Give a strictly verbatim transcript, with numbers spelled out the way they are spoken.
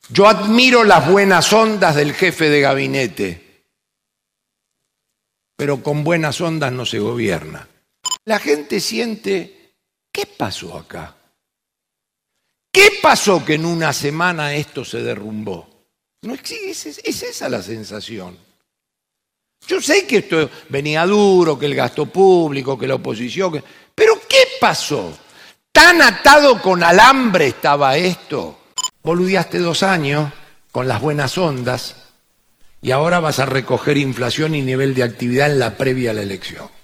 Yo admiro las buenas ondas del jefe de gabinete, pero con buenas ondas no se gobierna. La gente siente, ¿qué pasó acá? ¿Qué pasó que en una semana esto se derrumbó? No es, es esa la sensación. Yo sé que esto venía duro, que el gasto público, que la oposición, que... pero ¿qué pasó? ¿Tan atado con alambre estaba esto? Boludeaste dos años con las buenas ondas y ahora vas a recoger inflación y nivel de actividad en la previa a la elección.